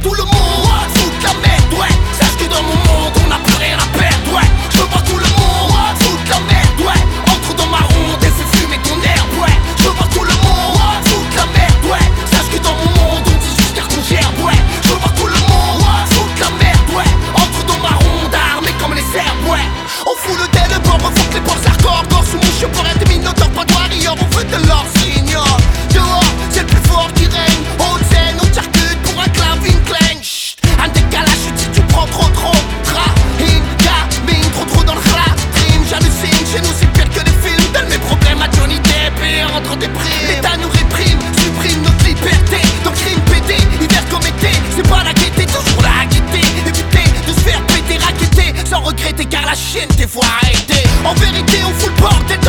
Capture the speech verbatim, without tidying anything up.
tout le monde foutre la merde, ouais. Sache que dans mon monde on n'a plus rien à perdre, ouais. Je veux voir tout le monde foutre la merde, ouais. Entre dans ma ronde et fais fumer ton herbe, ouais. Je veux voir tout le monde foutre la merde, ouais. Sache que dans mon monde on dit juste qu'on gerbe, ouais. Je veux voir tout le monde foutre la merde, ouais. Entre dans ma ronde armée comme les serbes, ouais. On fout le dé, le bord, on fout les portes hardcore. Corps sous mouche pour être minotaure, pas de warrior. On veut de l'or, signor. Dehors, c'est le plus fort qui règne. Haute scène, on charcute pour un clavin clang. Chut, un décalage, si tu prends trop trop. Rahim, gamine, trop trop dans le rap. Dream, j'hallucine, chez nous c'est pire que les films. Donne mes problèmes à Johnny Depp et entre des primes. L'État nous réprime, supprime notre liberté. Donc crime pété, hiver comme été. C'est pas la gaieté, toujours la gaieté. Éviter de se faire péter, raqueter sans regretter car la chienne des fois arrêtée. En vérité on fout le bordel